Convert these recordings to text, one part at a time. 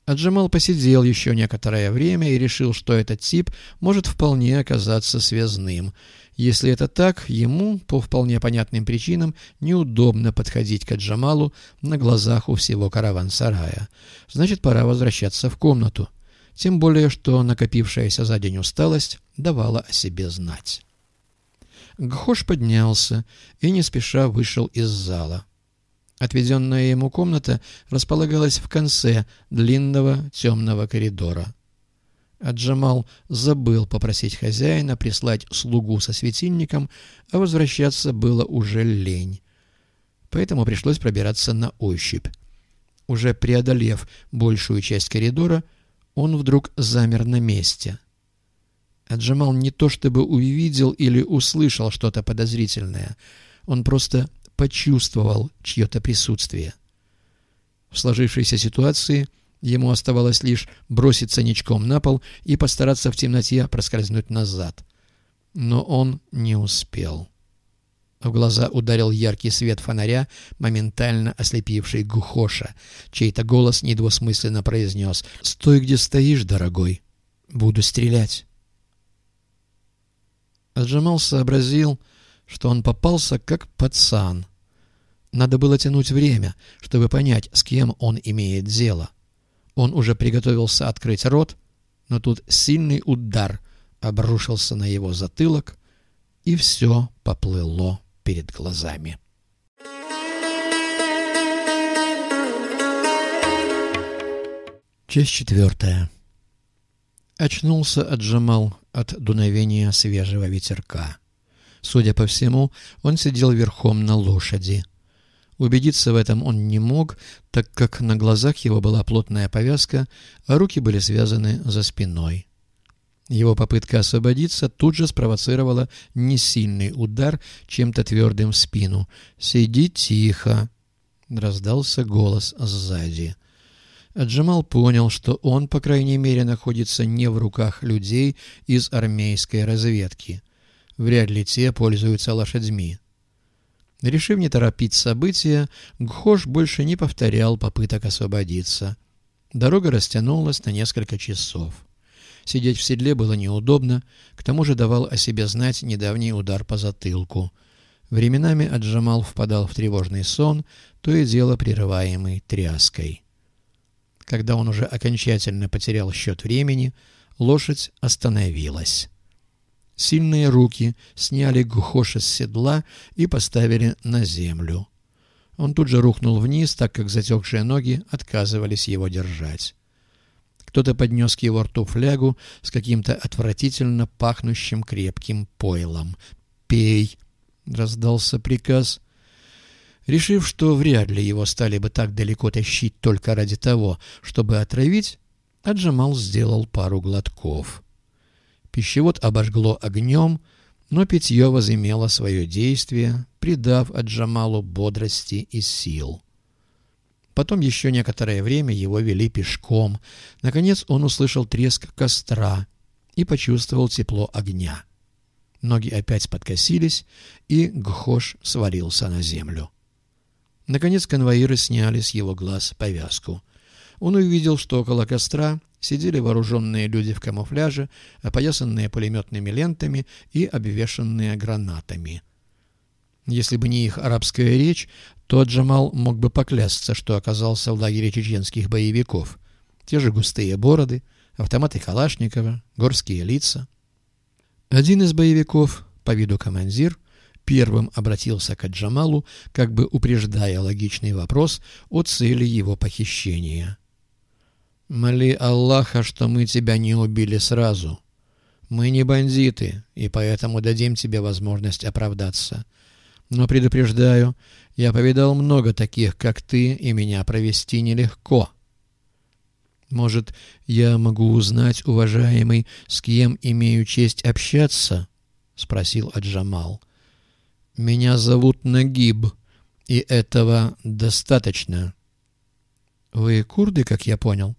Аджамал посидел еще некоторое время и решил, что этот тип может вполне оказаться связным. Если это так, ему, по вполне понятным причинам, неудобно подходить к Аджамалу на глазах у всего караван-сарая. Значит, пора возвращаться в комнату. Тем более, что накопившаяся за день усталость давала о себе знать. Гхош поднялся и не спеша вышел из зала. Отведенная ему комната располагалась в конце длинного темного коридора. Аджамал забыл попросить хозяина прислать слугу со светильником, а возвращаться было уже лень. Поэтому пришлось пробираться на ощупь. Уже преодолев большую часть коридора, он вдруг замер на месте. Аджамал не то чтобы увидел или услышал что-то подозрительное, он просто почувствовал чье-то присутствие. В сложившейся ситуации ему оставалось лишь броситься ничком на пол и постараться в темноте проскользнуть назад. Но он не успел. В глаза ударил яркий свет фонаря, моментально ослепивший Гхоша. Чей-то голос недвусмысленно произнес: «Стой, где стоишь, дорогой. Буду стрелять». Аджамал сообразил, что он попался как пацан. Надо было тянуть время, чтобы понять, с кем он имеет дело. Он уже приготовился открыть рот, но тут сильный удар обрушился на его затылок, и все поплыло перед глазами. Часть 4. Очнулся Аджамал от дуновения свежего ветерка. Судя по всему, он сидел верхом на лошади. Убедиться в этом он не мог, так как на глазах его была плотная повязка, а руки были связаны за спиной. Его попытка освободиться тут же спровоцировала несильный удар чем-то твердым в спину. «Сиди тихо!» — раздался голос сзади. Аджамал понял, что он, по крайней мере, находится не в руках людей из армейской разведки. Вряд ли те пользуются лошадьми. Решив не торопить события, Гхош больше не повторял попыток освободиться. Дорога растянулась на несколько часов. Сидеть в седле было неудобно, к тому же давал о себе знать недавний удар по затылку. Временами Аджамал впадал в тревожный сон, то и дело прерываемый тряской. Когда он уже окончательно потерял счет времени, лошадь остановилась. Сильные руки сняли Гхоша с седла и поставили на землю. Он тут же рухнул вниз, так как затекшие ноги отказывались его держать. Кто-то поднес к его рту флягу с каким-то отвратительно пахнущим крепким пойлом. «Пей!» — раздался приказ. Решив, что вряд ли его стали бы так далеко тащить только ради того, чтобы отравить, Аджамал сделал пару глотков. Пищевод обожгло огнем, но питье возымело свое действие, придав Аджамалу бодрости и сил. Потом еще некоторое время его вели пешком. Наконец он услышал треск костра и почувствовал тепло огня. Ноги опять подкосились, и Гхош свалился на землю. Наконец конвоиры сняли с его глаз повязку. Он увидел, что около костра сидели вооруженные люди в камуфляже, опоясанные пулеметными лентами и обвешанные гранатами. Если бы не их арабская речь, то Аджамал мог бы поклясться, что оказался в лагере чеченских боевиков. Те же густые бороды, автоматы Калашникова, горские лица. Один из боевиков, по виду командир, первым обратился к Аджамалу, как бы упреждая логичный вопрос о цели его похищения. «Моли Аллаха, что мы тебя не убили сразу. Мы не бандиты, и поэтому дадим тебе возможность оправдаться. Но предупреждаю, я повидал много таких, как ты, и меня провести нелегко». «Может, я могу узнать, уважаемый, с кем имею честь общаться?» — спросил Аджамал. «Меня зовут Нагиб, и этого достаточно». «Вы курды, как я понял?»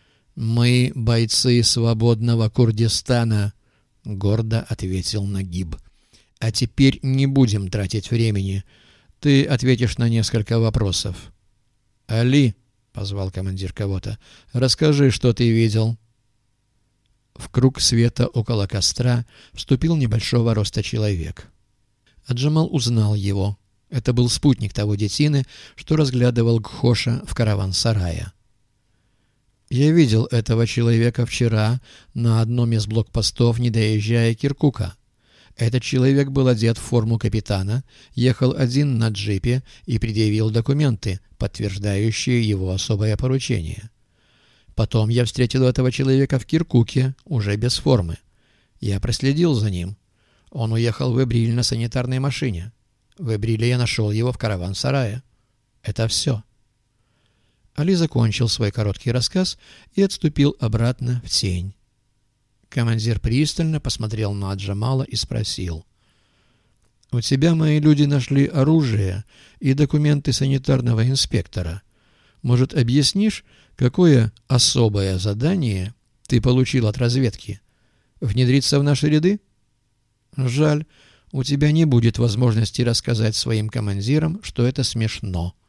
«Мы бойцы свободного Курдистана», — гордо ответил Нагиб. «А теперь не будем тратить времени. Ты ответишь на несколько вопросов. Али, — позвал командир кого-то. «Расскажи, что ты видел». В круг света около костра вступил небольшого роста человек. Аджамал узнал его. Это был спутник того детины, что разглядывал Гхоша в караван-сарае. «Я видел этого человека вчера на одном из блокпостов, не доезжая Киркука. Этот человек был одет в форму капитана, ехал один на джипе и предъявил документы, подтверждающие его особое поручение. Потом я встретил этого человека в Киркуке, уже без формы. Я проследил за ним. Он уехал в Эбриль на санитарной машине. В Эбриле я нашел его в караван-сарае. Это все». Али закончил свой короткий рассказ и отступил обратно в тень. Командир пристально посмотрел на Аджамала и спросил: «У тебя мои люди нашли оружие и документы санитарного инспектора. Может, объяснишь, какое особое задание ты получил от разведки? Внедриться в наши ряды? Жаль, у тебя не будет возможности рассказать своим командирам, что это смешно».